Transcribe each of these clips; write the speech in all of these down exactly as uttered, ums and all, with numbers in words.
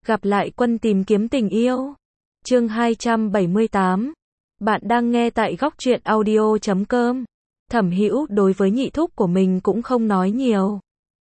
Gặp lại quân tìm kiếm tình yêu. Chương hai trăm bảy mươi tám. Bạn đang nghe tại góc truyện audio chấm com. Thẩm Hữu đối với nhị thúc của mình cũng không nói nhiều.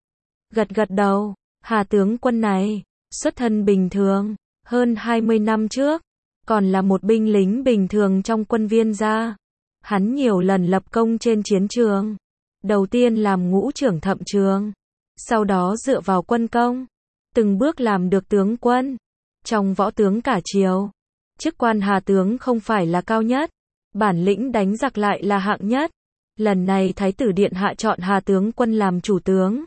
Gật gật đầu, Hà tướng quân này, xuất thân bình thường, hơn hai mươi năm trước, còn là một binh lính bình thường trong quân Viên gia. Hắn nhiều lần lập công trên chiến trường. Đầu tiên làm ngũ trưởng thậm trường, sau đó dựa vào quân công, từng bước làm được tướng quân. Trong võ tướng cả triều, chức quan Hà tướng không phải là cao nhất, bản lĩnh đánh giặc lại là hạng nhất. Lần này Thái tử Điện hạ chọn Hà tướng quân làm chủ tướng,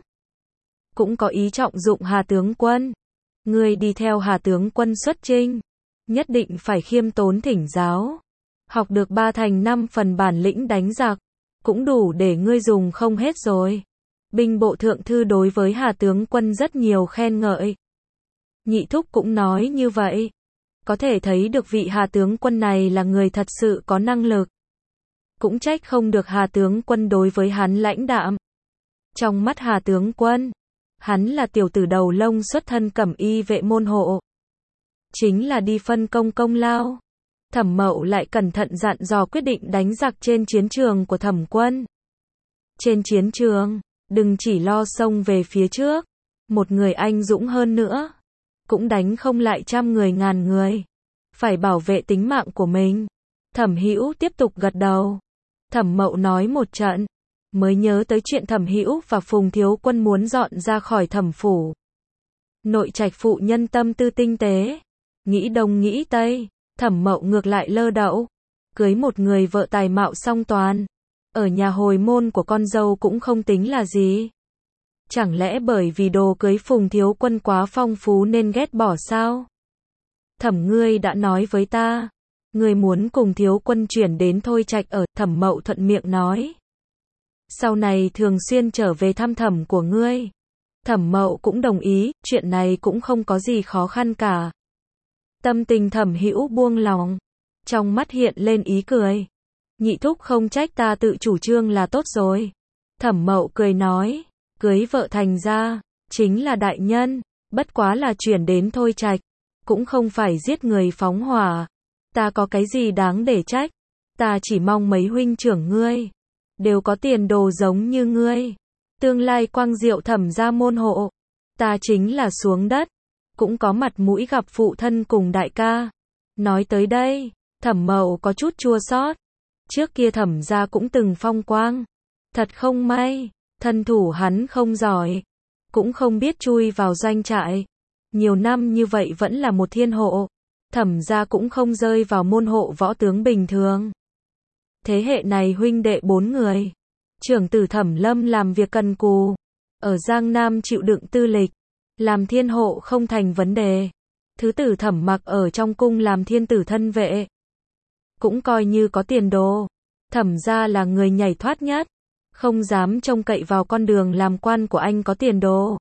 cũng có ý trọng dụng Hà tướng quân. Ngươi đi theo Hà tướng quân xuất chinh, nhất định phải khiêm tốn thỉnh giáo, học được ba thành năm phần bản lĩnh đánh giặc, cũng đủ để ngươi dùng không hết rồi. Binh bộ thượng thư đối với Hà tướng quân rất nhiều khen ngợi. Nhị thúc cũng nói như vậy. Có thể thấy được vị Hà tướng quân này là người thật sự có năng lực. Cũng trách không được Hà tướng quân đối với hắn lãnh đạm. Trong mắt Hà tướng quân, hắn là tiểu tử đầu lông xuất thân cẩm y vệ môn hộ, chính là đi phân công công lao. Thẩm Mậu lại cẩn thận dặn dò quyết định đánh giặc trên chiến trường của Thẩm quân. Trên chiến trường, đừng chỉ lo xông về phía trước, một người anh dũng hơn nữa, cũng đánh không lại trăm người ngàn người, phải bảo vệ tính mạng của mình. Thẩm Hữu tiếp tục gật đầu. Thẩm Mậu nói một trận, mới nhớ tới chuyện Thẩm Hữu và Phùng thiếu quân muốn dọn ra khỏi Thẩm phủ. Nội trạch phụ nhân tâm tư tinh tế, nghĩ đông nghĩ tây. Thẩm Mậu ngược lại lơ đễu, cưới một người vợ tài mạo song toàn, ở nhà hồi môn của con dâu cũng không tính là gì. Chẳng lẽ bởi vì đồ cưới Phùng thiếu quân quá phong phú nên ghét bỏ sao? Thẩm ngươi đã nói với ta, ngươi muốn cùng thiếu quân chuyển đến Thôi Trạch ở. Thẩm Mậu thuận miệng nói, sau này thường xuyên trở về thăm thẩm của ngươi. Thẩm Mậu cũng đồng ý, chuyện này cũng không có gì khó khăn cả. Tâm tình Thẩm Hữu buông lòng, trong mắt hiện lên ý cười. Nhị thúc không trách ta tự chủ trương là tốt rồi. Thẩm Mậu cười nói, cưới vợ thành ra, chính là đại nhân, bất quá là chuyển đến Thôi Trạch, cũng không phải giết người phóng hỏa. Ta có cái gì đáng để trách, ta chỉ mong mấy huynh trưởng ngươi, đều có tiền đồ giống như ngươi. Tương lai quang diệu Thẩm gia môn hộ, ta chính là xuống đất, cũng có mặt mũi gặp phụ thân cùng đại ca. Nói tới đây, Thẩm Mậu có chút chua xót. Trước kia Thẩm gia cũng từng phong quang. Thật không may, thân thủ hắn không giỏi, cũng không biết chui vào doanh trại. Nhiều năm như vậy vẫn là một thiên hộ. Thẩm gia cũng không rơi vào môn hộ võ tướng bình thường. Thế hệ này huynh đệ bốn người. Trưởng tử Thẩm Lâm làm việc cần cù, ở Giang Nam chịu đựng tư lịch, làm thiên hộ không thành vấn đề. Thứ tử Thẩm Mặc ở trong cung làm thiên tử thân vệ, cũng coi như có tiền đồ. Thẩm gia là người nhảy thoát nhất, không dám trông cậy vào con đường làm quan của anh có tiền đồ.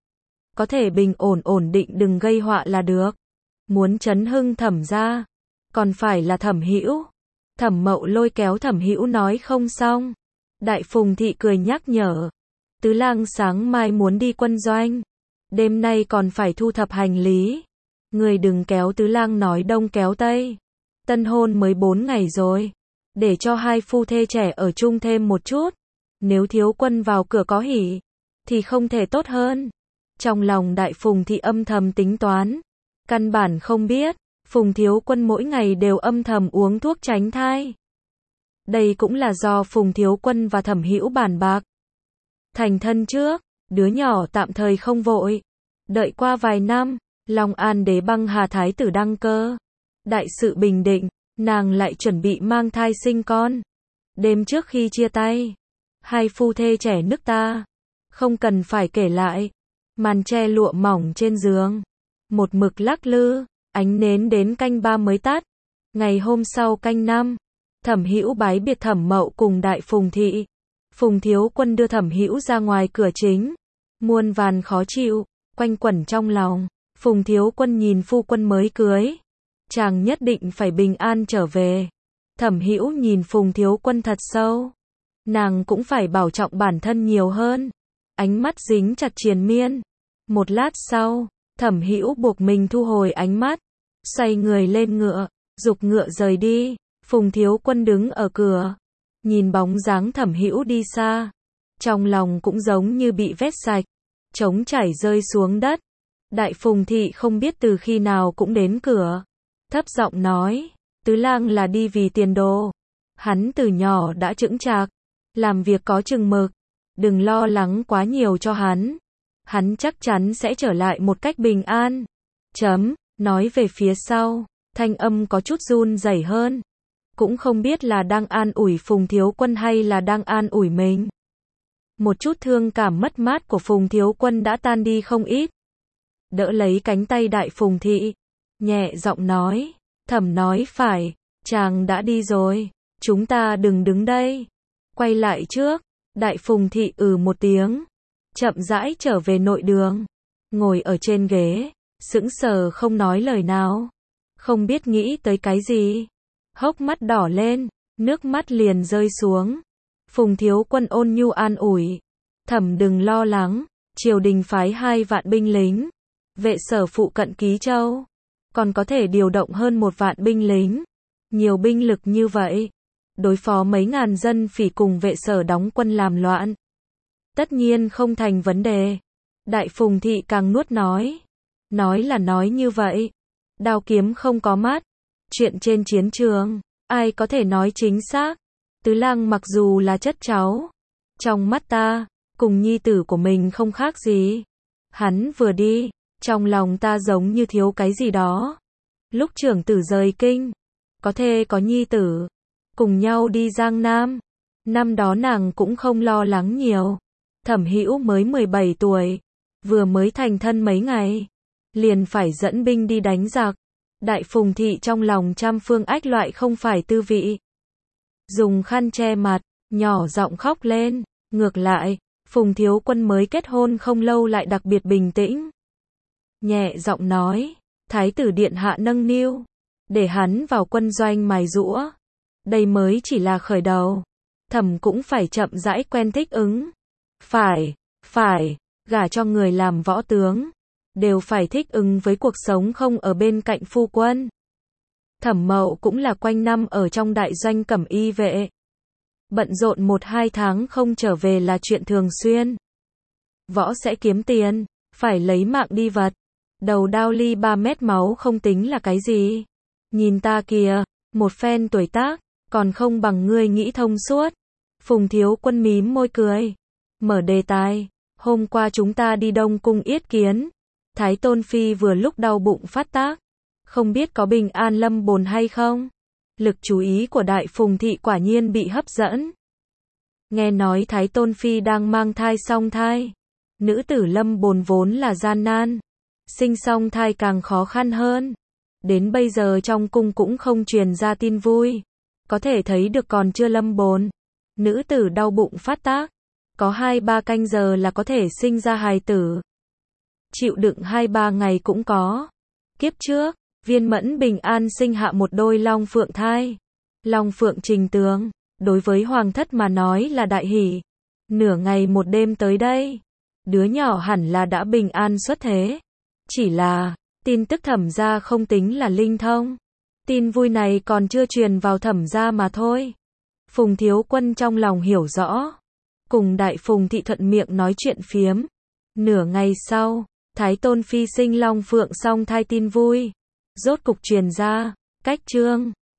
Có thể bình ổn ổn định đừng gây họa là được. Muốn chấn hưng Thẩm gia, còn phải là Thẩm Hữu. Thẩm Mậu lôi kéo Thẩm Hữu nói không xong. Đại Phùng thị cười nhắc nhở, tứ lang sáng mai muốn đi quân doanh, đêm nay còn phải thu thập hành lý. Người đừng kéo tứ lang nói đông kéo tây. Tân hôn mới bốn ngày rồi, để cho hai phu thê trẻ ở chung thêm một chút. Nếu thiếu quân vào cửa có hỉ, thì không thể tốt hơn. Trong lòng Đại Phùng thị âm thầm tính toán, căn bản không biết, Phùng thiếu quân mỗi ngày đều âm thầm uống thuốc tránh thai. Đây cũng là do Phùng thiếu quân và Thẩm Hữu bàn bạc. Thành thân trước, đứa nhỏ tạm thời không vội. Đợi qua vài năm, Long An đế băng hà thái tử đăng cơ, đại sự bình định, nàng lại chuẩn bị mang thai sinh con. Đêm trước khi chia tay, hai phu thê trẻ nước ta, không cần phải kể lại, màn che lụa mỏng trên giường, một mực lắc lư, ánh nến đến canh ba mới tắt. Ngày hôm sau canh năm, Thẩm Hữu bái biệt Thẩm Mậu cùng Đại Phùng thị. Phùng thiếu quân đưa Thẩm Hữu ra ngoài cửa chính, muôn vàn khó chịu quanh quẩn trong lòng. Phùng thiếu quân nhìn phu quân mới cưới, chàng nhất định phải bình an trở về. Thẩm Hữu nhìn Phùng thiếu quân thật sâu, nàng cũng phải bảo trọng bản thân nhiều hơn. Ánh mắt dính chặt triền miên. Một lát sau, Thẩm Hữu buộc mình thu hồi ánh mắt, xoay người lên ngựa, giục ngựa rời đi. Phùng Thiếu Quân đứng ở cửa, nhìn bóng dáng Thẩm Hữu đi xa, trong lòng cũng giống như bị vét sạch, trống chảy rơi xuống đất. Đại Phùng thị không biết từ khi nào cũng đến cửa, thấp giọng nói, Tứ lang là đi vì tiền đồ. Hắn từ nhỏ đã chững chạc, làm việc có chừng mực, đừng lo lắng quá nhiều cho hắn. Hắn chắc chắn sẽ trở lại một cách bình an. Chấm, nói về phía sau, thanh âm có chút run rẩy hơn. Cũng không biết là đang an ủi Phùng Thiếu Quân hay là đang an ủi mình. Một chút thương cảm mất mát của Phùng Thiếu Quân đã tan đi không ít. Đỡ lấy cánh tay Đại Phùng thị, nhẹ giọng nói, Thẩm nói phải, chàng đã đi rồi, chúng ta đừng đứng đây. Quay lại trước, Đại Phùng thị ừ một tiếng, chậm rãi trở về nội đường, ngồi ở trên ghế, sững sờ không nói lời nào, không biết nghĩ tới cái gì, hốc mắt đỏ lên, nước mắt liền rơi xuống. Phùng Thiếu Quân ôn nhu an ủi, Thẩm đừng lo lắng, triều đình phái hai vạn binh lính, vệ sở phụ cận Ký Châu, còn có thể điều động hơn một vạn binh lính, nhiều binh lực như vậy, đối phó mấy ngàn dân phỉ cùng vệ sở đóng quân làm loạn, tất nhiên không thành vấn đề. Đại Phùng thị càng nuốt nói, nói là nói như vậy, đao kiếm không có mắt, chuyện trên chiến trường, ai có thể nói chính xác. Tứ lang mặc dù là chất cháu, trong mắt ta, cùng nhi tử của mình không khác gì. Hắn vừa đi, trong lòng ta giống như thiếu cái gì đó. Lúc trưởng tử rời kinh, có thê có nhi tử, cùng nhau đi Giang Nam. Năm đó nàng cũng không lo lắng nhiều. Thẩm Hữu mới mười bảy tuổi, vừa mới thành thân mấy ngày, liền phải dẫn binh đi đánh giặc. Đại Phùng thị trong lòng trăm phương ách loại không phải tư vị. Dùng khăn che mặt, nhỏ giọng khóc lên. Ngược lại, Phùng Thiếu Quân mới kết hôn không lâu lại đặc biệt bình tĩnh. Nhẹ giọng nói, Thái tử điện hạ nâng niu, để hắn vào quân doanh mài giũa. Đây mới chỉ là khởi đầu. Thẩm cũng phải chậm rãi quen thích ứng. Phải, phải, gả cho người làm võ tướng, đều phải thích ứng với cuộc sống không ở bên cạnh phu quân. Thẩm Mậu cũng là quanh năm ở trong đại doanh cẩm y vệ. Bận rộn một hai tháng không trở về là chuyện thường xuyên. Võ sẽ kiếm tiền, phải lấy mạng đi vật. Đầu đao ly ba mét máu không tính là cái gì. Nhìn ta kìa, một phen tuổi tác, còn không bằng ngươi nghĩ thông suốt. Phùng Thiếu Quân mím môi cười, mở đề tài, hôm qua chúng ta đi Đông Cung yết kiến. Thái Tôn Phi vừa lúc đau bụng phát tác, không biết có bình an lâm bồn hay không. Lực chú ý của Đại Phùng thị quả nhiên bị hấp dẫn. Nghe nói Thái Tôn Phi đang mang thai song thai. Nữ tử lâm bồn vốn là gian nan, sinh song thai càng khó khăn hơn. Đến bây giờ trong cung cũng không truyền ra tin vui. Có thể thấy được còn chưa lâm bồn, nữ tử đau bụng phát tác, có hai ba canh giờ là có thể sinh ra hài tử. Chịu đựng hai ba ngày cũng có. Kiếp trước, Viên Mẫn bình an sinh hạ một đôi long phượng thai. Long phượng trình tường, đối với hoàng thất mà nói là đại hỷ. Nửa ngày một đêm tới đây, đứa nhỏ hẳn là đã bình an xuất thế. Chỉ là, tin tức Thẩm gia không tính là linh thông. Tin vui này còn chưa truyền vào Thẩm gia mà thôi. Phùng Thiếu Quân trong lòng hiểu rõ, cùng Đại Phùng thị thuận miệng nói chuyện phiếm. Nửa ngày sau, Thái Tôn Phi sinh long phượng song thai tin vui rốt cục truyền ra. Cách chương